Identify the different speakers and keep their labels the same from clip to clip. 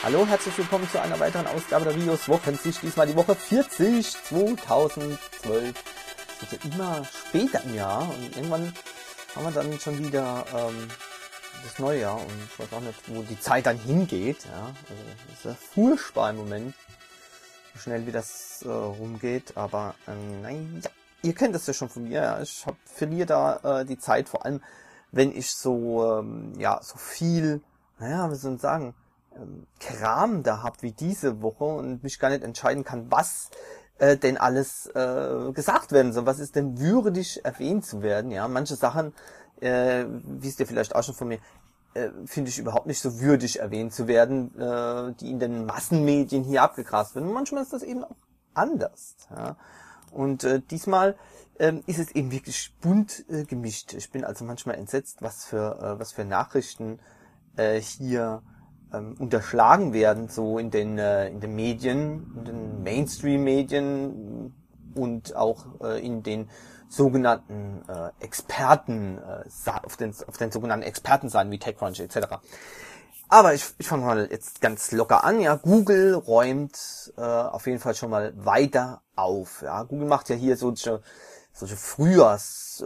Speaker 1: Hallo, herzlich willkommen zu einer weiteren Ausgabe der Videos Wochensicht. Diesmal die Woche 40 2012. Es wird ja immer später im Jahr und irgendwann haben wir dann schon wieder das neue Jahr und ich weiß auch nicht, wo die Zeit dann hingeht. Ja, also das ist ja furchtbar im Moment, wie schnell wie das rumgeht. Aber nein, ja, ihr kennt das ja schon von mir. Ja. Ich verliere da die Zeit, vor allem wenn ich so so viel, wie soll ich sagen, Kram da hab wie diese Woche und mich gar nicht entscheiden kann, was denn alles gesagt werden soll, was ist denn würdig erwähnt zu werden. Ja, manche Sachen, wisst ihr vielleicht auch schon von mir, finde ich überhaupt nicht so würdig erwähnt zu werden, die in den Massenmedien hier abgegrast werden. Und manchmal ist das eben auch anders. Ja. Und diesmal ist es eben wirklich bunt gemischt. Ich bin also manchmal entsetzt, was für Nachrichten hier unterschlagen werden, so in den Medien, in den Mainstream-Medien und auch in den sogenannten Experten, auf den sogenannten Expertenseiten wie TechCrunch etc. Aber ich fange mal jetzt ganz locker an. Ja, Google räumt auf jeden Fall schon mal weiter auf. Ja, Google macht ja hier solche Frühjahrs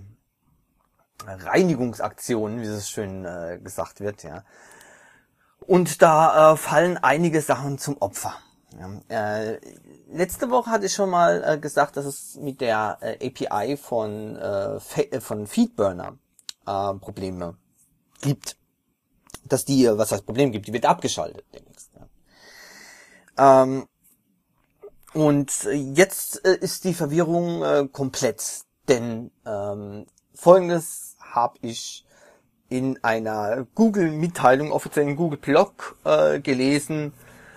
Speaker 1: Reinigungsaktionen, wie es schön gesagt wird, ja. Und da fallen einige Sachen zum Opfer. Ja, letzte Woche hatte ich schon mal gesagt, dass es mit der API von Feedburner Probleme gibt. Dass die, was heißt Problem gibt, die wird abgeschaltet demnächst. Ja. Und jetzt ist die Verwirrung komplett, denn Folgendes habe ich in einer Google-Mitteilung, offiziellen Google-Blog gelesen,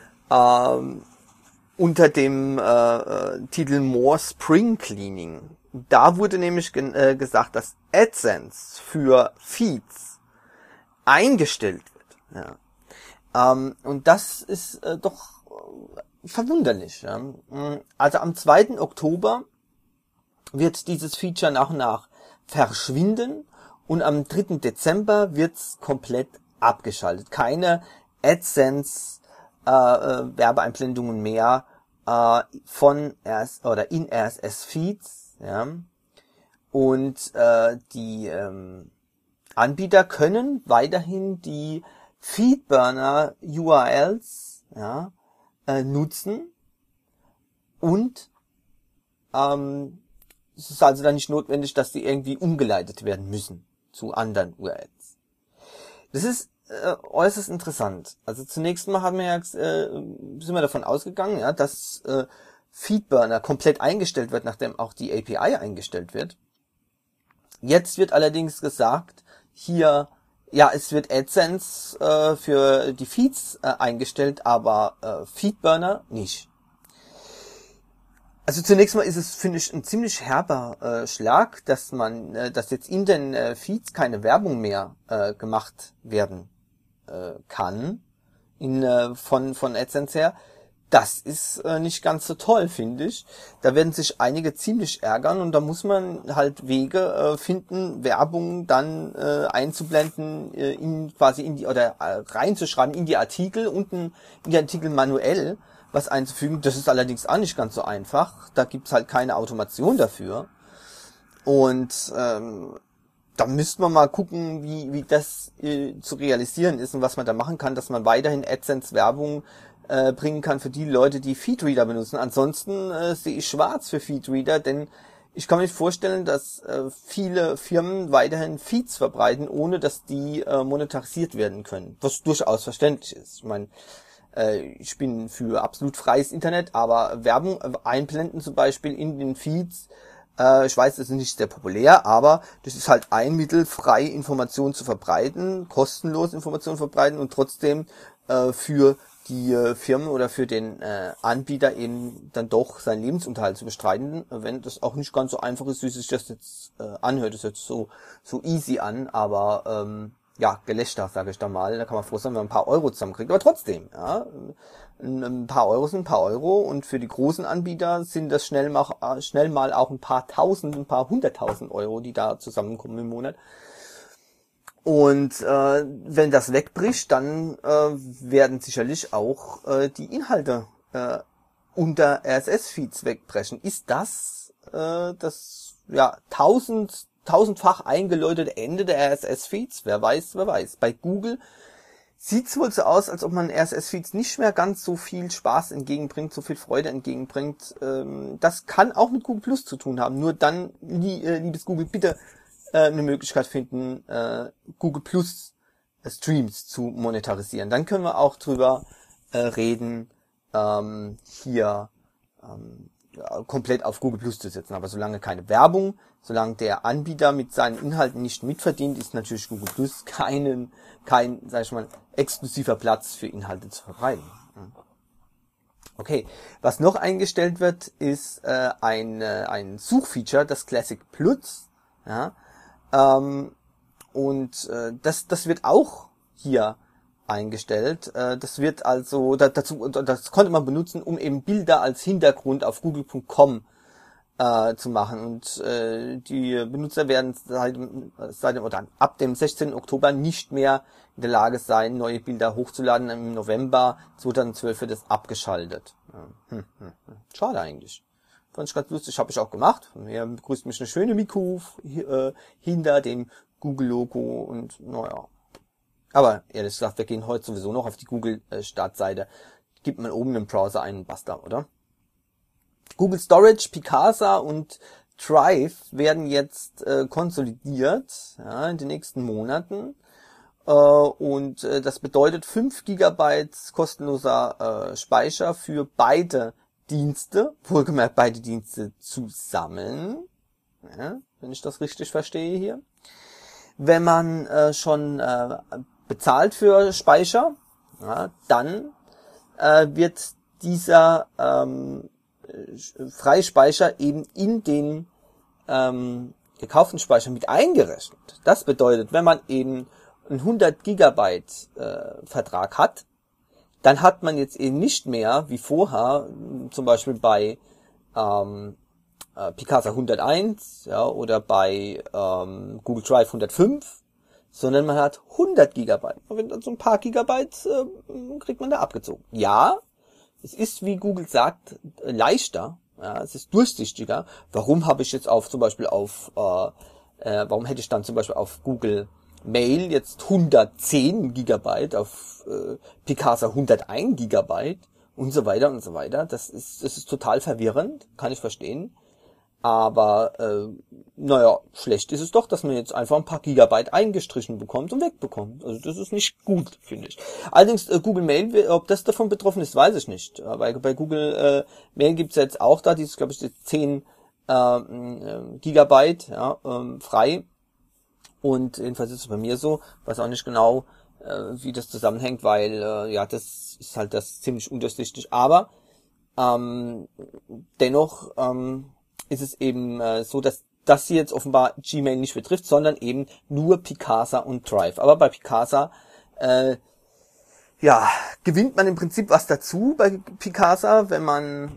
Speaker 1: unter dem Titel More Spring Cleaning. Da wurde nämlich gesagt, dass AdSense für Feeds eingestellt wird. Ja. Und das ist doch verwunderlich. Ja. Also am 2. Oktober wird dieses Feature nach und nach verschwinden. Und am 3. Dezember wird's komplett abgeschaltet. Keine AdSense Werbeeinblendungen mehr von in RSS Feeds, ja. Und die Anbieter können weiterhin die Feedburner URLs nutzen und es ist also dann nicht notwendig, dass die irgendwie umgeleitet werden müssen zu anderen URLs. Das ist äußerst interessant. Also zunächst mal sind wir davon ausgegangen, ja, dass Feedburner komplett eingestellt wird, nachdem auch die API eingestellt wird. Jetzt wird allerdings gesagt, hier, ja, es wird AdSense für die Feeds eingestellt, aber Feedburner nicht. Also zunächst mal ist es, finde ich, ein ziemlich herber Schlag, dass jetzt in den Feeds keine Werbung mehr gemacht werden kann von AdSense her. Das ist nicht ganz so toll, finde ich. Da werden sich einige ziemlich ärgern und da muss man halt Wege finden, Werbung dann einzublenden, reinzuschreiben in die Artikel, unten in die Artikel manuell was einzufügen. Das ist allerdings auch nicht ganz so einfach. Da gibt's halt keine Automation dafür. Und da müsste man mal gucken, wie das zu realisieren ist und was man da machen kann, dass man weiterhin AdSense-Werbung bringen kann für die Leute, die Feedreader benutzen. Ansonsten sehe ich schwarz für Feedreader, denn ich kann mir nicht vorstellen, dass viele Firmen weiterhin Feeds verbreiten, ohne dass die monetarisiert werden können. Was durchaus verständlich ist. Ich meine, ich bin für absolut freies Internet, aber Werbung einblenden zum Beispiel in den Feeds, ich weiß, das ist nicht sehr populär, aber das ist halt ein Mittel, frei Informationen zu verbreiten, kostenlos Informationen verbreiten und trotzdem für die Firmen oder für den Anbieter eben dann doch seinen Lebensunterhalt zu bestreiten, wenn das auch nicht ganz so einfach ist, wie sich das jetzt anhört. Das hört sich so easy an, aber Gelächter, sage ich da mal. Da kann man froh sein, wenn man ein paar Euro zusammenkriegt. Aber trotzdem, ja, ein paar Euro sind ein paar Euro und für die großen Anbieter sind das schnell mal auch ein paar hunderttausend Euro, die da zusammenkommen im Monat. Und wenn das wegbricht, dann werden sicherlich auch die Inhalte unter RSS-Feeds wegbrechen. Ist das das ja tausendfach eingeläutete Ende der RSS-Feeds? Wer weiß, wer weiß. Bei Google sieht's wohl so aus, als ob man RSS-Feeds nicht mehr ganz so viel Spaß entgegenbringt, so viel Freude entgegenbringt. Das kann auch mit Google Plus zu tun haben. Nur dann, liebes Google, bitte eine Möglichkeit finden, Google Plus Streams zu monetarisieren. Dann können wir auch drüber reden, hier ja, komplett auf Google Plus zu setzen. Aber solange keine Werbung, solange der Anbieter mit seinen Inhalten nicht mitverdient, ist natürlich Google Plus kein, sag ich mal, exklusiver Platz für Inhalte zu verbreiten. Okay, was noch eingestellt wird, ist ein Suchfeature, das Classic Plus. Ja, das wird auch hier eingestellt. Das wird also das konnte man benutzen, um eben Bilder als Hintergrund auf google.com zu machen. Und die Benutzer werden oder ab dem 16. Oktober nicht mehr in der Lage sein, neue Bilder hochzuladen. Im November 2012 wird das abgeschaltet. Schade eigentlich. Fand ich ganz lustig, habe ich auch gemacht. Hier begrüßt mich eine schöne Miku hinter dem Google-Logo und naja. Aber ehrlich gesagt, wir gehen heute sowieso noch auf die Google-Startseite. Gibt man oben im Browser ein und basta, oder? Google Storage, Picasa und Drive werden jetzt konsolidiert, ja, in den nächsten Monaten. Und das bedeutet 5 GB kostenloser Speicher für beide Dienste, wohlgemerkt beide Dienste zusammen, ja, wenn ich das richtig verstehe hier. Wenn man schon bezahlt für Speicher, ja, dann wird dieser Freispeicher eben in den gekauften Speicher mit eingerechnet. Das bedeutet, wenn man eben einen 100 Gigabyte Vertrag hat, dann hat man jetzt eben nicht mehr, wie vorher, zum Beispiel bei Picasa 101, ja, oder bei Google Drive 105, sondern man hat 100 Gigabyte. Und wenn so ein paar Gigabyte kriegt man da abgezogen. Ja, es ist, wie Google sagt, leichter. Ja, es ist durchsichtiger. Warum habe ich jetzt warum hätte ich dann zum Beispiel auf Google Mail jetzt 110 Gigabyte, auf Picasa 101 Gigabyte und so weiter und so weiter. Das ist total verwirrend, kann ich verstehen. Aber naja, schlecht ist es doch, dass man jetzt einfach ein paar Gigabyte eingestrichen bekommt und wegbekommt. Also das ist nicht gut, finde ich. Allerdings Google Mail, ob das davon betroffen ist, weiß ich nicht. Bei Google Mail gibt's jetzt auch da dieses, glaube ich, 10 Gigabyte ja, frei. Und jedenfalls ist es bei mir so, weiß auch nicht genau, wie das zusammenhängt, weil ja, das ist halt das ziemlich undurchsichtig. Aber dennoch ist es eben so, dass das hier jetzt offenbar Gmail nicht betrifft, sondern eben nur Picasa und Drive. Aber bei Picasa ja, gewinnt man im Prinzip was dazu bei Picasa, wenn man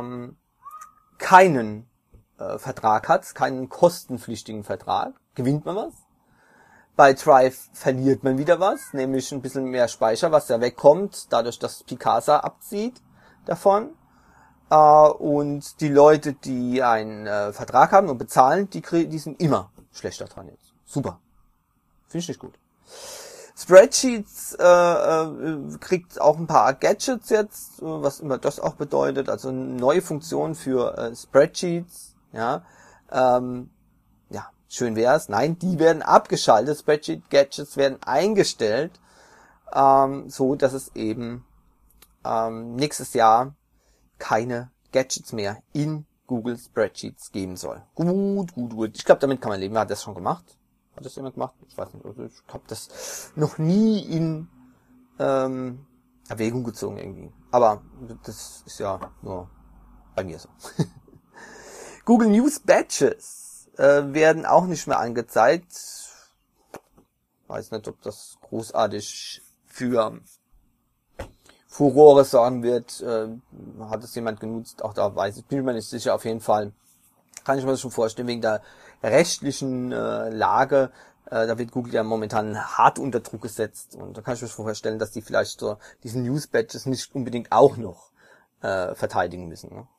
Speaker 1: keinen Vertrag hat, keinen kostenpflichtigen Vertrag, gewinnt man was. Bei Drive verliert man wieder was, nämlich ein bisschen mehr Speicher, was ja wegkommt, dadurch, dass Picasa abzieht davon. Und die Leute, die einen Vertrag haben und bezahlen, die sind immer schlechter dran jetzt. Super. Finde ich nicht gut. Spreadsheets kriegt auch ein paar Gadgets jetzt, was immer das auch bedeutet, also neue Funktionen für Spreadsheets, ja. Ja, schön wär's. Nein, die werden abgeschaltet. Spreadsheet-Gadgets werden eingestellt, so dass es eben nächstes Jahr keine Gadgets mehr in Google Spreadsheets geben soll. Gut. Ich glaube, damit kann man leben. Wer hat das schon gemacht? Hat das jemand gemacht? Ich weiß nicht. Also ich habe das noch nie in Erwägung gezogen irgendwie. Aber das ist ja nur bei mir so. Google News Badges werden auch nicht mehr angezeigt. Weiß nicht, ob das großartig für Furore sorgen wird. Hat es jemand genutzt? Auch da bin ich mir nicht sicher. Auf jeden Fall kann ich mir das schon vorstellen, wegen der rechtlichen Lage Da wird Google ja momentan hart unter Druck gesetzt und da kann ich mir vorstellen, dass die vielleicht so diesen News-Badges nicht unbedingt auch noch verteidigen müssen. Ne?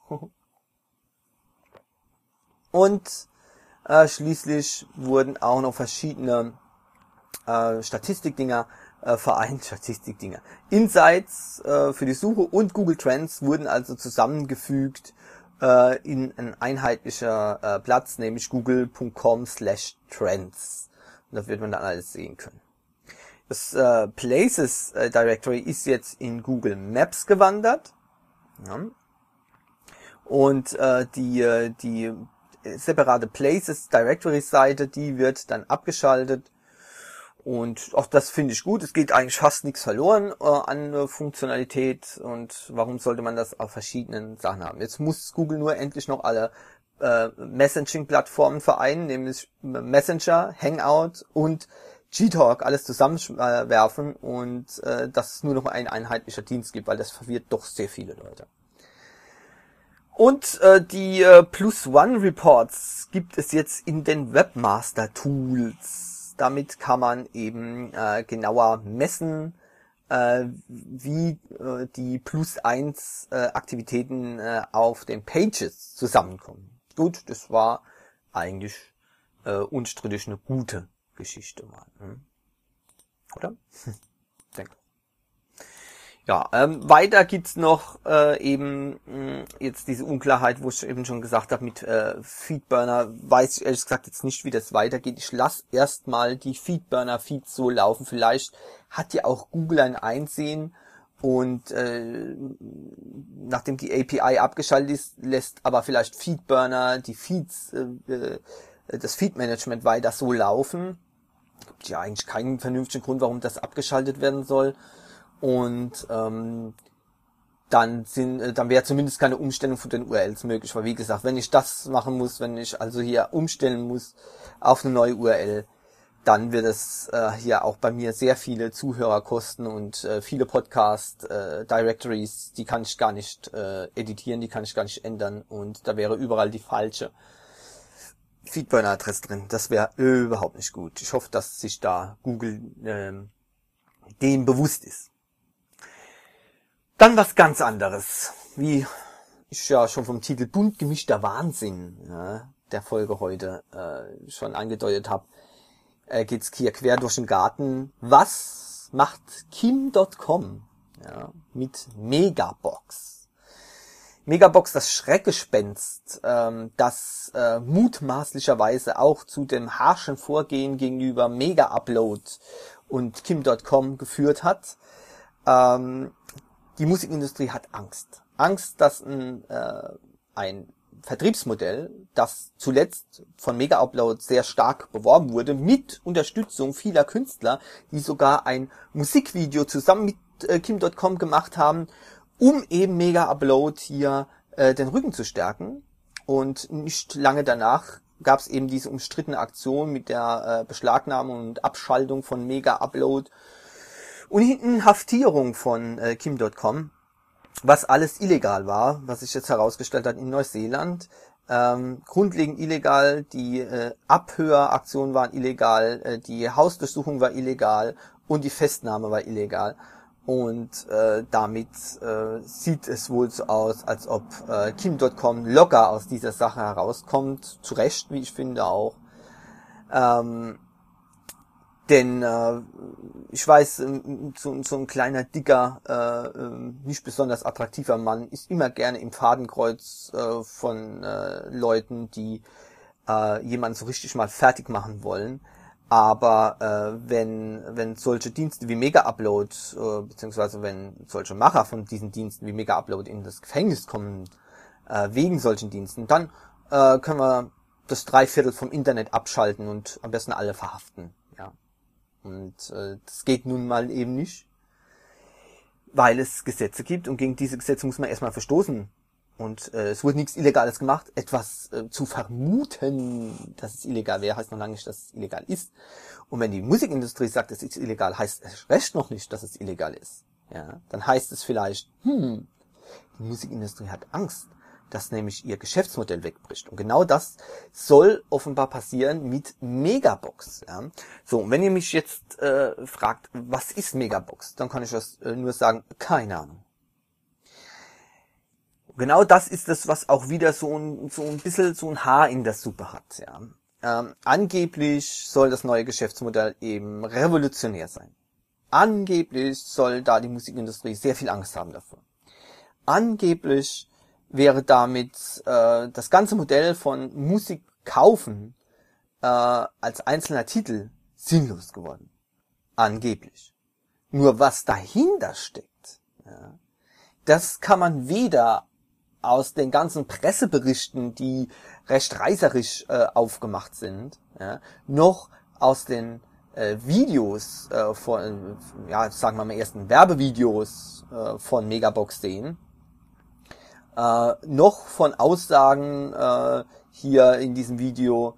Speaker 1: Und schließlich wurden auch noch verschiedene Statistikdinger vereint. Statistikdinger. Insights für die Suche und Google Trends wurden also zusammengefügt in ein einheitlicher Platz, nämlich google.com/trends. Und da wird man dann alles sehen können. Das Places Directory ist jetzt in Google Maps gewandert. Ja. Und die separate Places Directory Seite, die wird dann abgeschaltet. Und auch das finde ich gut. Es geht eigentlich fast nichts verloren an Funktionalität. Und warum sollte man das auf verschiedenen Sachen haben? Jetzt muss Google nur endlich noch alle Messaging-Plattformen vereinen, nämlich Messenger, Hangout und Gtalk, alles zusammenwerfen und dass es nur noch ein einheitlicher Dienst gibt, weil das verwirrt doch sehr viele Leute. Und die Plus-One Reports gibt es jetzt in den Webmaster Tools. Damit kann man eben genauer messen, wie die Plus-1 Aktivitäten auf den Pages zusammenkommen. Gut, das war eigentlich unstrittig eine gute Geschichte mal. Oder? Denke. Ja, weiter gibt's noch eben jetzt diese Unklarheit, wo ich eben schon gesagt habe mit Feedburner. Weiß ich ehrlich gesagt jetzt nicht, wie das weitergeht. Ich lasse erstmal die Feedburner-Feeds so laufen. Vielleicht hat ja auch Google ein Einsehen und nachdem die API abgeschaltet ist, lässt aber vielleicht Feedburner die Feeds, das Feed-Management weiter so laufen. Gibt ja eigentlich keinen vernünftigen Grund, warum das abgeschaltet werden soll. Und dann wäre zumindest keine Umstellung von den URLs möglich, weil wie gesagt, wenn ich das machen muss, wenn ich also hier umstellen muss auf eine neue URL, dann wird es hier auch bei mir sehr viele Zuhörer kosten und viele Podcast-Directories, die kann ich gar nicht editieren, die kann ich gar nicht ändern und da wäre überall die falsche Feedburner-Adresse drin. Das wäre überhaupt nicht gut. Ich hoffe, dass sich da Google dem bewusst ist. Dann was ganz anderes, wie ich ja schon vom Titel bunt gemischter Wahnsinn der Folge heute schon angedeutet habe, geht's hier quer durch den Garten. Was macht Kim.com mit Megabox? Megabox, das Schreckgespenst, das mutmaßlicherweise auch zu dem harschen Vorgehen gegenüber Mega-Upload und Kim.com geführt hat. Die Musikindustrie hat Angst. Angst, dass ein Vertriebsmodell, das zuletzt von Mega-Upload sehr stark beworben wurde, mit Unterstützung vieler Künstler, die sogar ein Musikvideo zusammen mit Kim.com gemacht haben, um eben Mega-Upload hier den Rücken zu stärken. Und nicht lange danach gab es eben diese umstrittene Aktion mit der Beschlagnahmung und Abschaltung von Mega-Upload und hinten Haftierung von Kim.com, was alles illegal war, was sich jetzt herausgestellt hat in Neuseeland. Grundlegend illegal, die Abhöraktionen waren illegal, die Hausdurchsuchung war illegal und die Festnahme war illegal. Und damit sieht es wohl so aus, als ob Kim.com locker aus dieser Sache herauskommt. Zu Recht, wie ich finde auch. Denn ich weiß, so ein kleiner, dicker, nicht besonders attraktiver Mann ist immer gerne im Fadenkreuz von Leuten, die jemanden so richtig mal fertig machen wollen. Aber wenn solche Dienste wie Mega-Upload, beziehungsweise wenn solche Macher von diesen Diensten wie Mega-Upload in das Gefängnis kommen, wegen solchen Diensten, dann können wir das 3/4 vom Internet abschalten und am besten alle verhaften. Ja. Und das geht nun mal eben nicht, weil es Gesetze gibt und gegen diese Gesetze muss man erstmal verstoßen. Und es wurde nichts Illegales gemacht. Etwas zu vermuten, dass es illegal wäre, heißt noch lange nicht, dass es illegal ist. Und wenn die Musikindustrie sagt, es ist illegal, heißt es recht noch nicht, dass es illegal ist. Ja, dann heißt es vielleicht, die Musikindustrie hat Angst, dass nämlich ihr Geschäftsmodell wegbricht. Und genau das soll offenbar passieren mit Megabox. Ja. So, und wenn ihr mich jetzt fragt, was ist Megabox, dann kann ich das nur sagen, keine Ahnung. Genau das ist es, was auch wieder so ein bisschen so ein Haar in der Suppe hat. Ja. Angeblich soll das neue Geschäftsmodell eben revolutionär sein. Angeblich soll da die Musikindustrie sehr viel Angst haben davor. Angeblich wäre damit das ganze Modell von Musik kaufen als einzelner Titel sinnlos geworden. Angeblich. Nur was dahinter steckt, ja, das kann man weder aus den ganzen Presseberichten, die recht reißerisch aufgemacht sind, ja, noch aus den Videos von, ja, sagen wir mal ersten Werbevideos von Megabox sehen, noch von Aussagen hier in diesem Video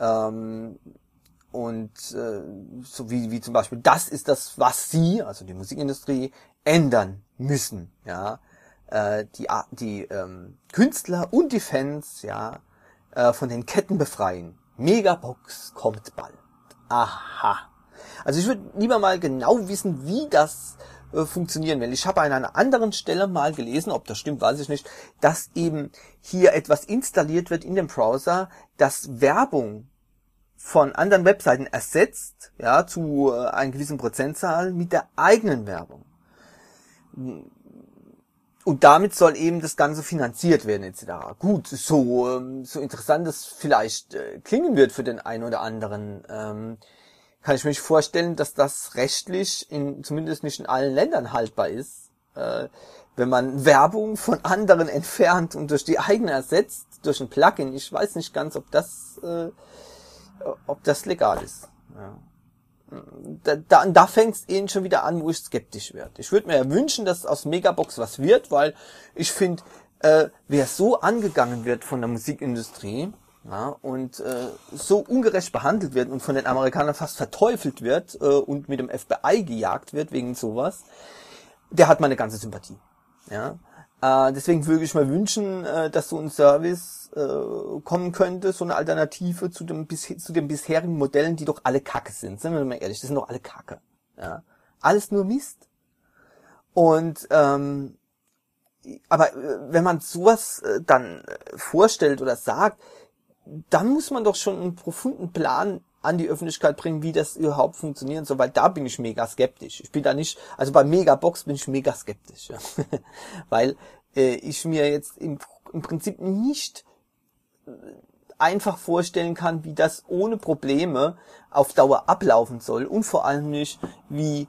Speaker 1: so wie zum Beispiel, das ist das, was sie, also die Musikindustrie, ändern müssen, ja, die Künstler und die Fans, ja, von den Ketten befreien. Megabox kommt bald. Aha. Also ich würde lieber mal genau wissen, wie das funktionieren will. Ich habe an einer anderen Stelle mal gelesen, ob das stimmt, weiß ich nicht, dass eben hier etwas installiert wird in dem Browser, das Werbung von anderen Webseiten ersetzt, ja, zu einer gewissen Prozentzahl mit der eigenen Werbung. Und damit soll eben das Ganze finanziert werden, etc. Gut, so interessant es vielleicht klingen wird für den einen oder anderen, kann ich mir nicht vorstellen, dass das rechtlich zumindest nicht in allen Ländern haltbar ist, wenn man Werbung von anderen entfernt und durch die eigene ersetzt, durch ein Plugin. Ich weiß nicht ganz, ob das legal ist. Ja. Da fängt es eben schon wieder an, wo ich skeptisch werde. Ich würde mir ja wünschen, dass aus Megabox was wird, weil ich finde, wer so angegangen wird von der Musikindustrie, ja, und so ungerecht behandelt wird und von den Amerikanern fast verteufelt wird und mit dem FBI gejagt wird wegen sowas, der hat meine ganze Sympathie. Ja. Deswegen würde ich mir wünschen, dass so ein Service kommen könnte, so eine Alternative zu den bisherigen Modellen, die doch alle Kacke sind. Sind wir mal ehrlich, das sind doch alle Kacke. Ja. Alles nur Mist. Und aber wenn man sowas dann vorstellt oder sagt, dann muss man doch schon einen profunden Plan an die Öffentlichkeit bringen, wie das überhaupt funktionieren soll, weil da bin ich mega skeptisch. Ich bin da nicht, also bei Megabox bin ich mega skeptisch, ja. Weil ich mir jetzt im Prinzip nicht einfach vorstellen kann, wie das ohne Probleme auf Dauer ablaufen soll und vor allem nicht, wie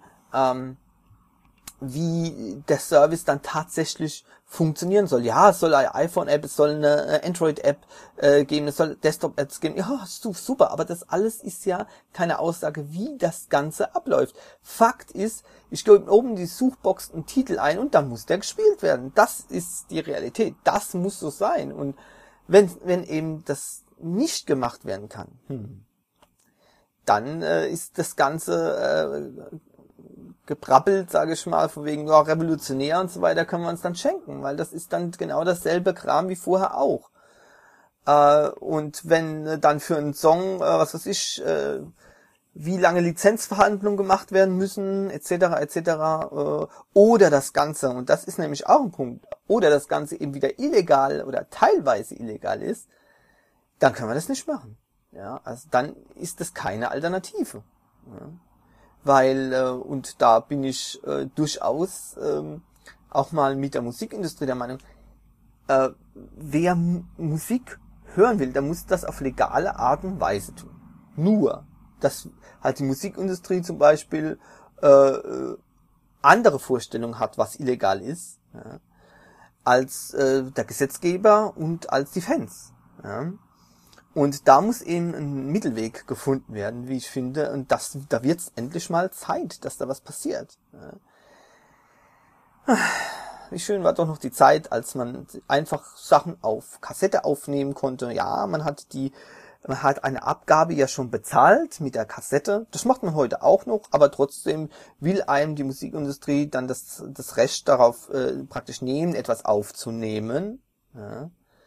Speaker 1: der Service dann tatsächlich funktionieren soll. Ja, es soll eine iPhone-App, es soll eine Android-App geben, es soll Desktop-Apps geben. Ja, super, aber das alles ist ja keine Aussage, wie das Ganze abläuft. Fakt ist, ich gebe oben in die Suchbox einen Titel ein und dann muss der gespielt werden. Das ist die Realität. Das muss so sein. Und wenn eben das nicht gemacht werden kann, dann ist das Ganze gebrabbelt, sage ich mal, von wegen ja, revolutionär und so weiter, können wir uns dann schenken, weil das ist dann genau dasselbe Kram wie vorher auch. Und wenn dann für einen Song, was weiß ich, wie lange Lizenzverhandlungen gemacht werden müssen, etc., oder das Ganze, und das ist nämlich auch ein Punkt, oder das Ganze eben wieder illegal oder teilweise illegal ist, dann können wir das nicht machen. Ja, also dann ist das keine Alternative. Ja. Weil, und da bin ich durchaus auch mal mit der Musikindustrie der Meinung, wer Musik hören will, der muss das auf legale Art und Weise tun. Nur, dass halt die Musikindustrie zum Beispiel andere Vorstellungen hat, was illegal ist, ja, als der Gesetzgeber und als die Fans. Ja. Und da muss eben ein Mittelweg gefunden werden, wie ich finde. Und da wird es endlich mal Zeit, dass da was passiert. Wie schön war doch noch die Zeit, als man einfach Sachen auf Kassette aufnehmen konnte. Ja, man hat eine Abgabe ja schon bezahlt mit der Kassette. Das macht man heute auch noch, aber trotzdem will einem die Musikindustrie dann das Recht darauf praktisch nehmen, etwas aufzunehmen. Ja.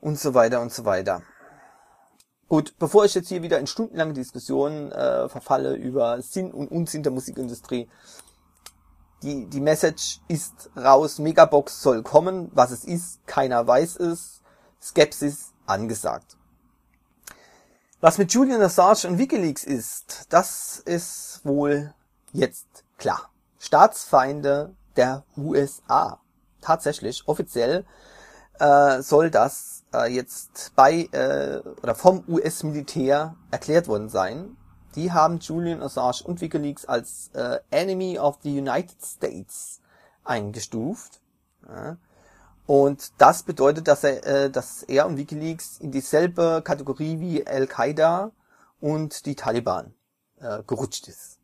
Speaker 1: und so weiter und so weiter. Gut, bevor ich jetzt hier wieder in stundenlange Diskussionen verfalle über Sinn und Unsinn der Musikindustrie, die Message ist raus, Megabox soll kommen, was es ist, keiner weiß es, Skepsis angesagt. Was mit Julian Assange und WikiLeaks ist, das ist wohl jetzt klar. Staatsfeinde der USA. Tatsächlich, offiziell soll das jetzt oder vom US-Militär erklärt worden sein. Die haben Julian Assange und WikiLeaks als Enemy of the United States eingestuft. Ja. Und das bedeutet, dass er und WikiLeaks in dieselbe Kategorie wie Al-Qaida und die Taliban gerutscht ist.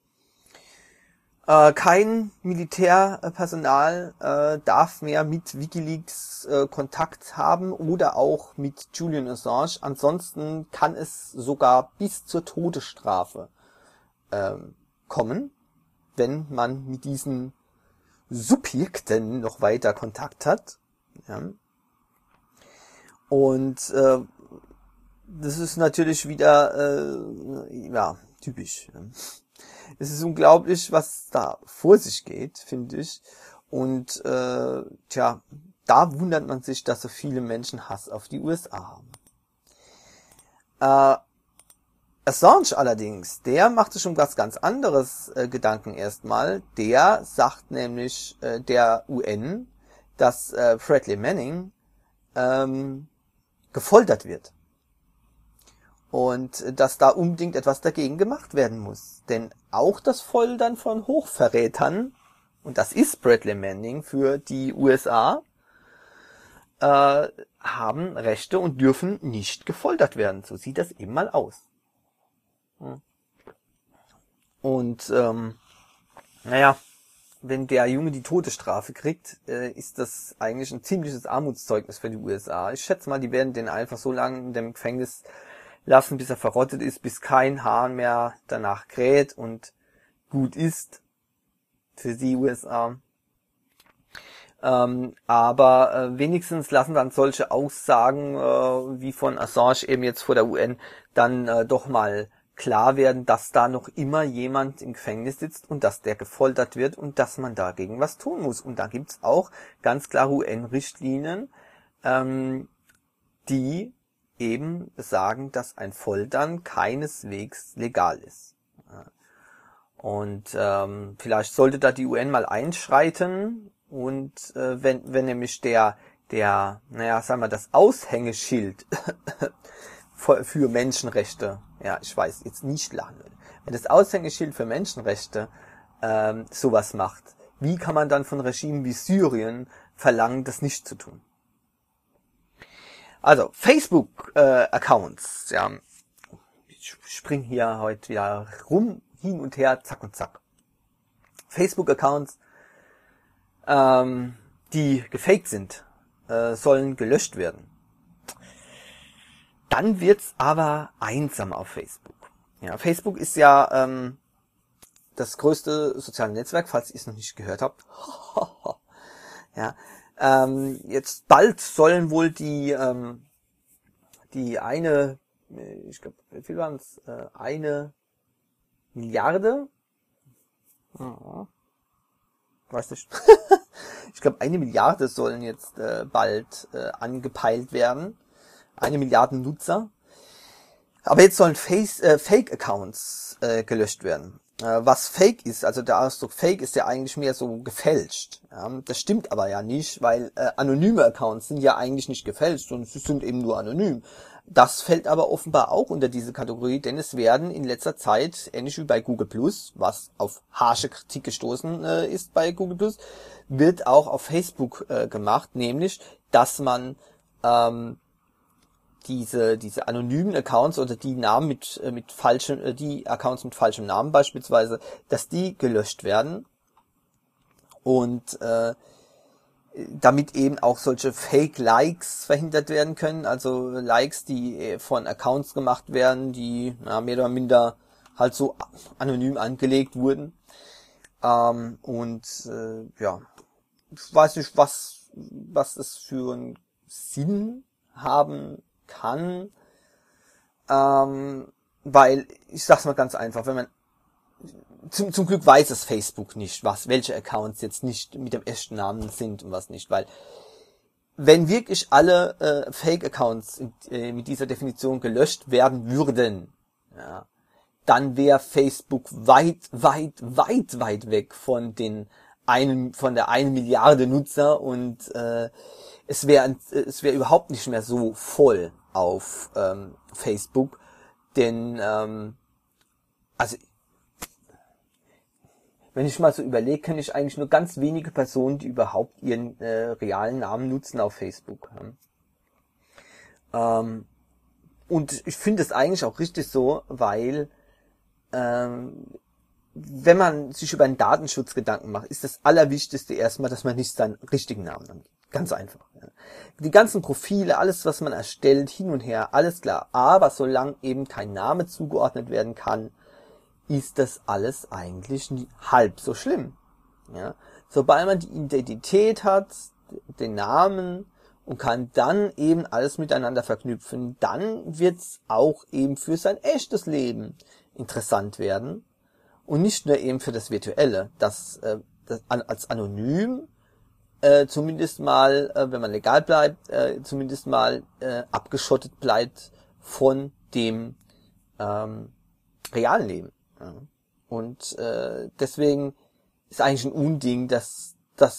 Speaker 1: Kein Militärpersonal darf mehr mit WikiLeaks Kontakt haben oder auch mit Julian Assange. Ansonsten kann es sogar bis zur Todesstrafe kommen, wenn man mit diesen Subjekten noch weiter Kontakt hat. Ja. Und das ist natürlich wieder typisch. Es ist unglaublich, was da vor sich geht, finde ich. Und da wundert man sich, dass so viele Menschen Hass auf die USA haben. Assange allerdings, der macht sich schon was ganz anderes Gedanken erstmal. Der sagt nämlich der UN, dass Bradley Manning gefoltert wird. Und dass da unbedingt etwas dagegen gemacht werden muss. Denn auch das Foltern von Hochverrätern, und das ist Bradley Manning für die USA, haben Rechte und dürfen nicht gefoltert werden. So sieht das eben mal aus. Und wenn der Junge die Todesstrafe kriegt, ist das eigentlich ein ziemliches Armutszeugnis für die USA. Ich schätze mal, die werden den einfach so lange in dem Gefängnis lassen, bis er verrottet ist, bis kein Hahn mehr danach kräht und gut ist für die USA. Aber wenigstens lassen dann solche Aussagen wie von Assange eben jetzt vor der UN dann doch mal klar werden, dass da noch immer jemand im Gefängnis sitzt und dass der gefoltert wird und dass man dagegen was tun muss. Und da gibt's auch ganz klare UN-Richtlinien, die eben sagen, dass ein Foltern keineswegs legal ist. Und vielleicht sollte da die UN mal einschreiten und wenn nämlich das Aushängeschild für Menschenrechte, ich weiß, jetzt nicht lachen, wenn das Aushängeschild für Menschenrechte sowas macht, wie kann man dann von Regimen wie Syrien verlangen, das nicht zu tun? Also, Facebook-Accounts, ich spring hier heute wieder rum, hin und her, zack und zack. Facebook-Accounts, die gefaked sind, sollen gelöscht werden. Dann wird's aber einsam auf Facebook. Ja, Facebook ist ja das größte soziale Netzwerk, falls ihr es noch nicht gehört habt. Ja, jetzt bald sollen wohl die eine, ich glaube, wie viel waren es? 1 Milliarde? Weiß nicht. Ich glaube, 1 Milliarde sollen jetzt bald angepeilt werden. 1 Milliarde Nutzer. Aber jetzt sollen Fake-Accounts gelöscht werden. Was Fake ist, also der Ausdruck Fake ist ja eigentlich mehr so gefälscht. Ja, das stimmt aber ja nicht, weil anonyme Accounts sind ja eigentlich nicht gefälscht, sondern sie sind eben nur anonym. Das fällt aber offenbar auch unter diese Kategorie, denn es werden in letzter Zeit, ähnlich wie bei Google+, was auf harsche Kritik gestoßen ist bei Google+, wird auch auf Facebook gemacht, nämlich, dass man diese anonymen Accounts oder die Namen mit falschen, die Accounts mit falschem Namen beispielsweise, dass die gelöscht werden und damit eben auch solche Fake-Likes verhindert werden können, also Likes, die von Accounts gemacht werden, die mehr oder minder halt so anonym angelegt wurden. Ich weiß nicht, was es für einen Sinn haben kann, weil, ich sag's mal ganz einfach, wenn man zum Glück weiß es Facebook nicht, welche Accounts jetzt nicht mit dem echten Namen sind und was nicht, weil wenn wirklich alle Fake-Accounts mit dieser Definition gelöscht werden würden, ja, dann wäre Facebook weit weg von der 1 Milliarde Nutzer und es wäre überhaupt nicht mehr so voll auf Facebook, denn also wenn ich mal so überlege, kenne ich eigentlich nur ganz wenige Personen, die überhaupt ihren realen Namen nutzen auf Facebook. Und ich finde es eigentlich auch richtig so, weil wenn man sich über einen Datenschutz Gedanken macht, ist das Allerwichtigste erstmal, dass man nicht seinen richtigen Namen angibt. Ganz einfach. Ja. Die ganzen Profile, alles, was man erstellt, hin und her, alles klar. Aber solange eben kein Name zugeordnet werden kann, ist das alles eigentlich nie halb so schlimm. Ja. Sobald man die Identität hat, den Namen und kann dann eben alles miteinander verknüpfen, dann wird's auch eben für sein echtes Leben interessant werden und nicht nur eben für das Virtuelle, das als anonym zumindest mal, wenn man legal bleibt, zumindest mal abgeschottet bleibt von dem realen Leben. Ja. Und deswegen ist eigentlich ein Unding, dass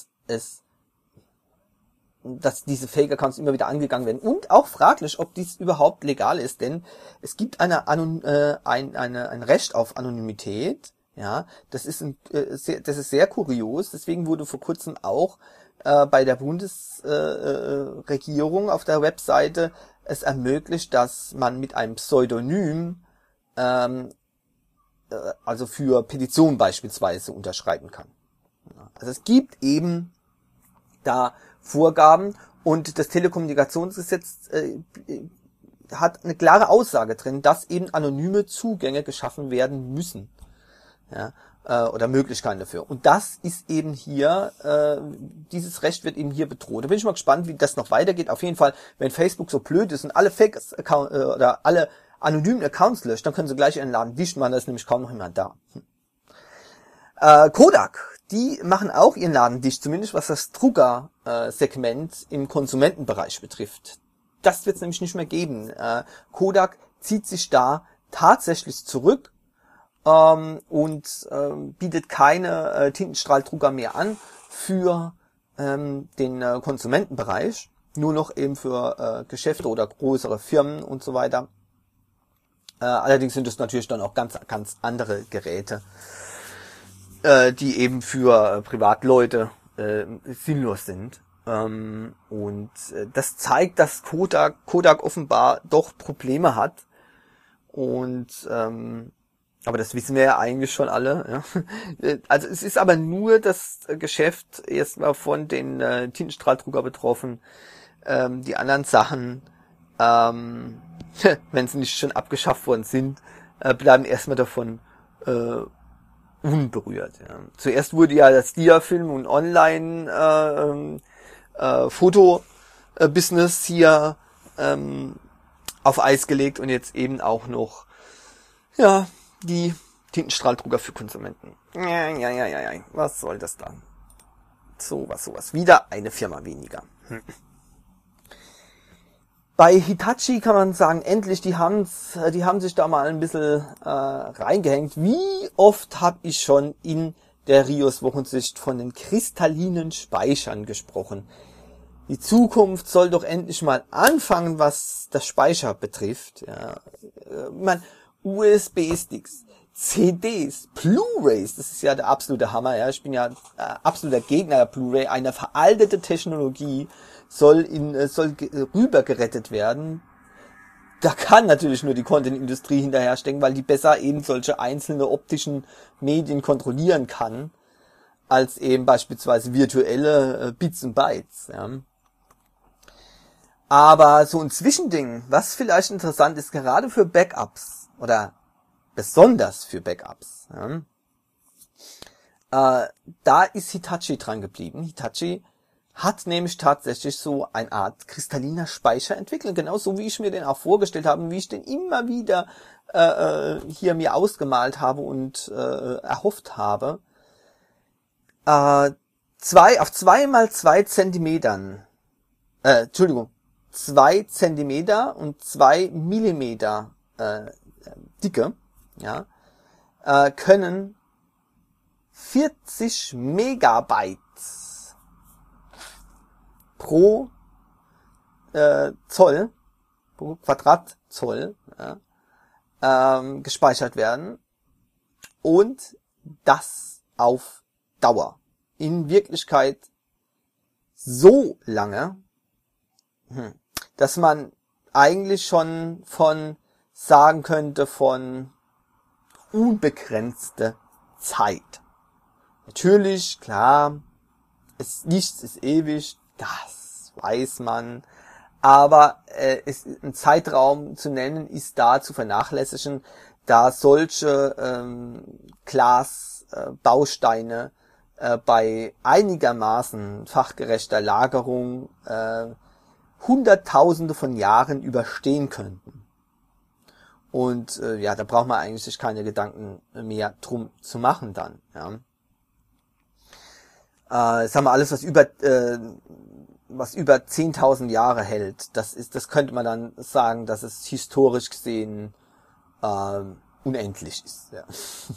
Speaker 1: diese Fake-Accounts immer wieder angegangen werden. Und auch fraglich, ob dies überhaupt legal ist, denn es gibt ein Recht auf Anonymität. Ja, das ist sehr kurios. Deswegen wurde vor kurzem auch bei der Bundesregierung auf der Webseite es ermöglicht, dass man mit einem Pseudonym also für Petitionen beispielsweise unterschreiben kann. Also es gibt eben da Vorgaben und das Telekommunikationsgesetz hat eine klare Aussage drin, dass eben anonyme Zugänge geschaffen werden müssen, ja, oder Möglichkeiten dafür. Und das ist eben hier, dieses Recht wird eben hier bedroht. Da bin ich mal gespannt, wie das noch weitergeht. Auf jeden Fall, wenn Facebook so blöd ist und alle Fake-Accounts oder alle anonymen Accounts löscht, dann können sie gleich ihren Laden dicht machen, da ist nämlich kaum noch jemand da. Kodak, die machen auch ihren Laden dicht, zumindest was das Drucker-Segment im Konsumentenbereich betrifft. Das wird es nämlich nicht mehr geben. Kodak zieht sich da tatsächlich zurück und bietet keine Tintenstrahldrucker mehr an für den Konsumentenbereich, nur noch eben für Geschäfte oder größere Firmen und so weiter. Allerdings sind es natürlich dann auch ganz andere Geräte, die eben für Privatleute sinnlos sind. Und das zeigt, dass Kodak offenbar doch Probleme hat. Und aber das wissen wir ja eigentlich schon alle. Ja. Also es ist aber nur das Geschäft erstmal von den Tintenstrahldrucker betroffen. Die anderen Sachen, wenn sie nicht schon abgeschafft worden sind, bleiben erstmal davon unberührt. Ja. Zuerst wurde ja das Diafilm und Online-Foto-Business hier auf Eis gelegt und jetzt eben auch noch ja die Tintenstrahldrucker für Konsumenten. Ja. Was soll das dann? Sowas. Wieder eine Firma weniger. Bei Hitachi kann man sagen, endlich, die haben sich da mal ein bisschen reingehängt. Wie oft habe ich schon in der Rios-Wochensicht von den kristallinen Speichern gesprochen. Die Zukunft soll doch endlich mal anfangen, was das Speicher betrifft. Ja, USB-Sticks, CDs, Blu-rays, das ist ja der absolute Hammer. Ja, ich bin ja absoluter Gegner der Blu-ray. Eine veraltete Technologie soll rübergerettet werden. Da kann natürlich nur die Content-Industrie hinterherstecken, weil die besser eben solche einzelne optischen Medien kontrollieren kann, als eben beispielsweise virtuelle Bits und Bytes. Ja. Aber so ein Zwischending, was vielleicht interessant ist, gerade für Backups oder besonders für Backups, ja, da ist Hitachi dran geblieben. Hitachi hat nämlich tatsächlich so eine Art kristalliner Speicher entwickelt, genauso wie ich mir den auch vorgestellt habe, wie ich den immer wieder hier mir ausgemalt habe und erhofft habe. Auf 2 mal 2 Zentimetern, 2 Zentimeter und 2 Millimeter Dicke, ja, können 40 Megabytes pro Zoll, pro Quadratzoll, ja, gespeichert werden, und das auf Dauer. In Wirklichkeit so lange, dass man eigentlich schon sagen könnte von unbegrenzte Zeit. Natürlich, klar, nichts ist ewig, das weiß man, aber ein Zeitraum zu nennen ist da zu vernachlässigen, da solche Glasbausteine bei einigermaßen fachgerechter Lagerung Hunderttausende von Jahren überstehen könnten. Und ja, da braucht man eigentlich sich keine Gedanken mehr drum zu machen dann. Ja. Sagen wir, alles, was über 10.000 Jahre hält, das könnte man dann sagen, dass es historisch gesehen unendlich ist. Ja.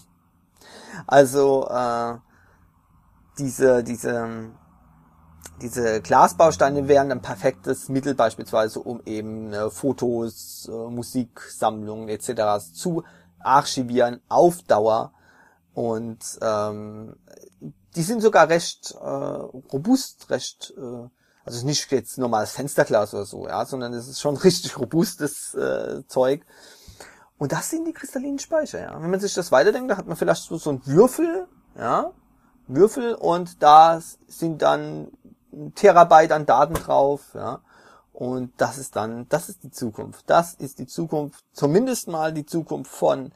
Speaker 1: Also diese Glasbausteine wären ein perfektes Mittel beispielsweise, um eben Fotos, Musiksammlungen etc. zu archivieren auf Dauer. Und die sind sogar recht robust, also nicht jetzt normales Fensterglas oder so, ja, sondern es ist schon richtig robustes Zeug. Und das sind die kristallinen Speicher, ja. Wenn man sich das weiterdenkt, da hat man vielleicht so einen Würfel, ja, und da sind dann Terabyte an Daten drauf, ja. Und das ist die Zukunft. Das ist die Zukunft, zumindest mal die Zukunft von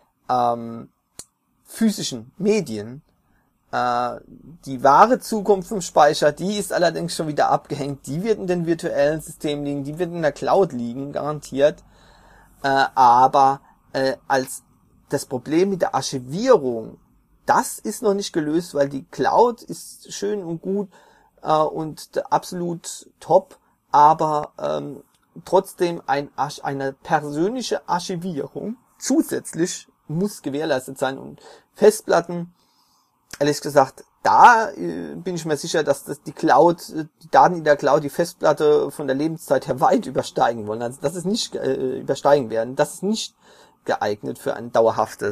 Speaker 1: physischen Medien. Die wahre Zukunft vom Speicher, die ist allerdings schon wieder abgehängt. Die wird in den virtuellen Systemen liegen, die wird in der Cloud liegen, garantiert. Aber als das Problem mit der Archivierung, das ist noch nicht gelöst, weil die Cloud ist schön und gut und absolut top, aber trotzdem eine persönliche Archivierung zusätzlich muss gewährleistet sein. Und Festplatten, ehrlich gesagt, da bin ich mir sicher, dass die Daten in der Cloud die Festplatte von der Lebenszeit her weit übersteigen wollen. Also das ist nicht übersteigen werden. Das ist nicht geeignet für eine dauerhafte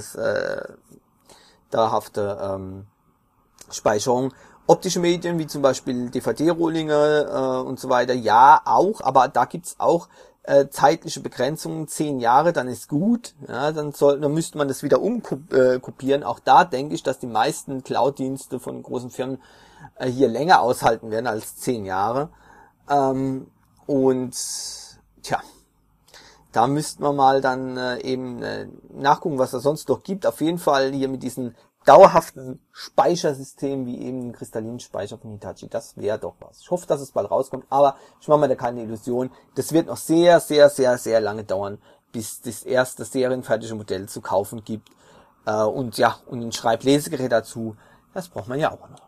Speaker 1: Speicherung. Optische Medien wie zum Beispiel DVD-Rohlinge und so weiter, ja auch, aber da gibt's auch zeitliche Begrenzungen, 10 Jahre, dann ist gut, ja, dann müsste man das wieder umkopieren. Auch da denke ich, dass die meisten Cloud-Dienste von großen Firmen hier länger aushalten werden als 10 Jahre. Und tja, da müssten wir mal dann eben nachgucken, was es sonst noch gibt. Auf jeden Fall hier mit diesen dauerhaften Speichersystemen wie eben den kristallinen Speicher von Hitachi. Das wäre doch was. Ich hoffe, dass es bald rauskommt, aber ich mache mir da keine Illusion. Das wird noch sehr, sehr, sehr, sehr lange dauern, bis das erste serienfertige Modell zu kaufen gibt. Und ja, und ein Schreiblesegerät dazu, das braucht man ja auch noch.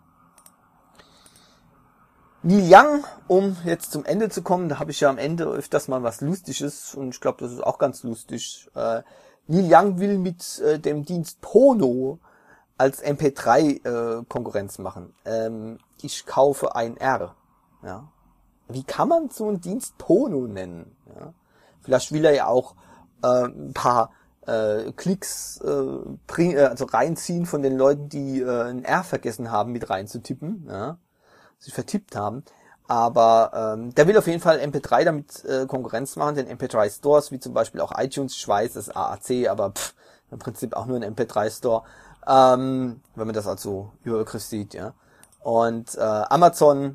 Speaker 1: Neil Young, um jetzt zum Ende zu kommen, da habe ich ja am Ende öfters mal was Lustiges und ich glaube, das ist auch ganz lustig. Neil Young will mit dem Dienst Pono als MP3 Konkurrenz machen. Ich kaufe ein R. Ja. Wie kann man so einen Dienst Pono nennen? Ja. Vielleicht will er ja auch ein paar Klicks also reinziehen von den Leuten, die ein R vergessen haben mit reinzutippen, ja, sich vertippt haben. Aber der will auf jeden Fall MP3 damit Konkurrenz machen, den MP3 Stores, wie zum Beispiel auch iTunes. Ich weiß, das ist AAC, aber im Prinzip auch nur ein MP3 Store, wenn man das also Überbegriff sieht, ja. Und Amazon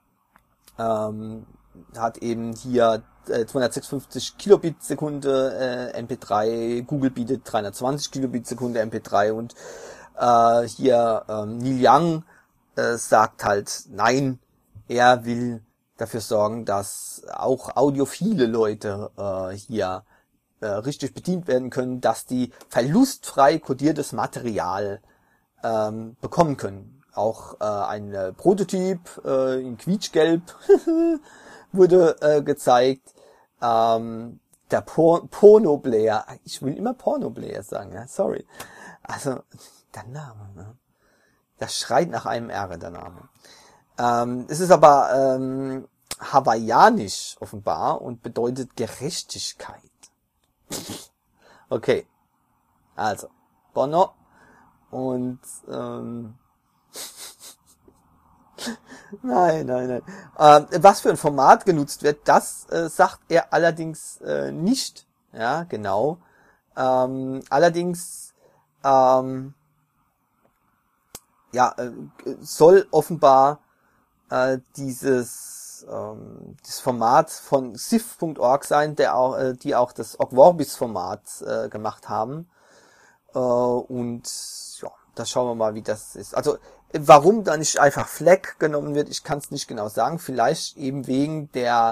Speaker 1: hat eben hier 256 Kilobit Sekunde MP3, Google bietet 320 Kilobit Sekunde MP3 und hier Neil Young sagt halt, nein, er will dafür sorgen, dass auch audiophile Leute hier richtig bedient werden können, dass die verlustfrei kodiertes Material bekommen können. Auch ein Prototyp in quietschgelb wurde gezeigt. Der Pornoplayer. Ich will immer Pornoplayer sagen, ja, sorry. Also, der Name, ne? Das schreit nach einem R, der Name. Es ist aber hawaiianisch offenbar und bedeutet Gerechtigkeit. Okay. Also, Bono und Nein. Was für ein Format genutzt wird, das sagt er allerdings nicht. Ja, genau. Allerdings soll offenbar dieses Format von sif.org sein, die auch das Ogvorbis-Format gemacht haben. Und ja, da schauen wir mal, wie das ist. Also warum da nicht einfach FLAC genommen wird, ich kann es nicht genau sagen. Vielleicht eben wegen der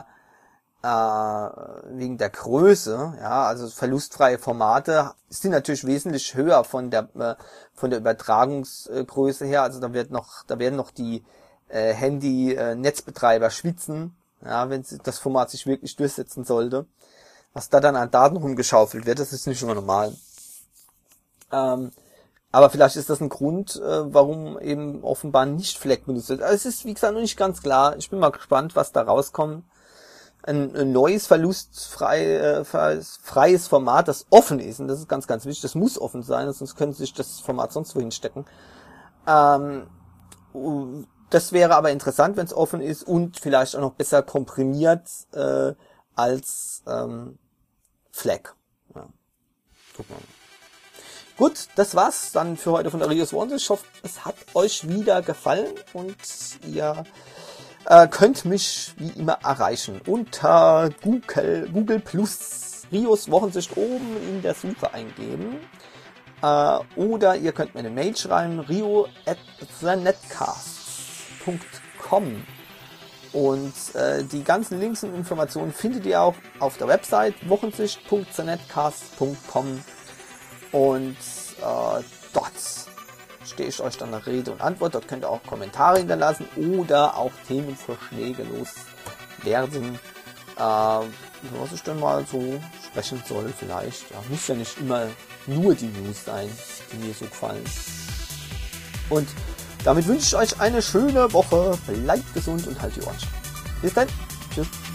Speaker 1: Größe. Ja, also verlustfreie Formate sind natürlich wesentlich höher von der Übertragungsgröße her. Also da werden noch die Handy-Netzbetreiber schwitzen, ja, wenn das Format sich wirklich durchsetzen sollte. Was da dann an Daten rumgeschaufelt wird, das ist nicht immer normal. Aber vielleicht ist das ein Grund, warum eben offenbar nicht FLAC benutzt wird. Also es ist, wie gesagt, noch nicht ganz klar. Ich bin mal gespannt, was da rauskommt. Ein neues verlustfreies Format, das offen ist. Und das ist ganz, ganz wichtig. Das muss offen sein, sonst können Sie sich das Format sonst wohin stecken. Das wäre aber interessant, wenn es offen ist und vielleicht auch noch besser komprimiert als FLAC. Ja. Gucken wir mal. Gut, das war's dann für heute von der Rios One. Ich hoffe, es hat euch wieder gefallen und ihr könnt mich wie immer erreichen unter Google Plus Rios Wochensicht oben in der Suche eingeben. Oder ihr könnt mir eine Mail schreiben, rio@thenetcast.com. Und die ganzen Links und Informationen findet ihr auch auf der Website wochensicht.thenetcast.com. Und dort stehe ich euch dann nach Rede und Antwort. Dort könnt ihr auch Kommentare hinterlassen oder auch Themenvorschläge loswerden, was ich dann mal so sprechen soll vielleicht. Ja, muss ja nicht immer nur die News sein, die mir so gefallen. Und damit wünsche ich euch eine schöne Woche. Bleibt gesund und halt die Ohren steif. Bis dann. Tschüss.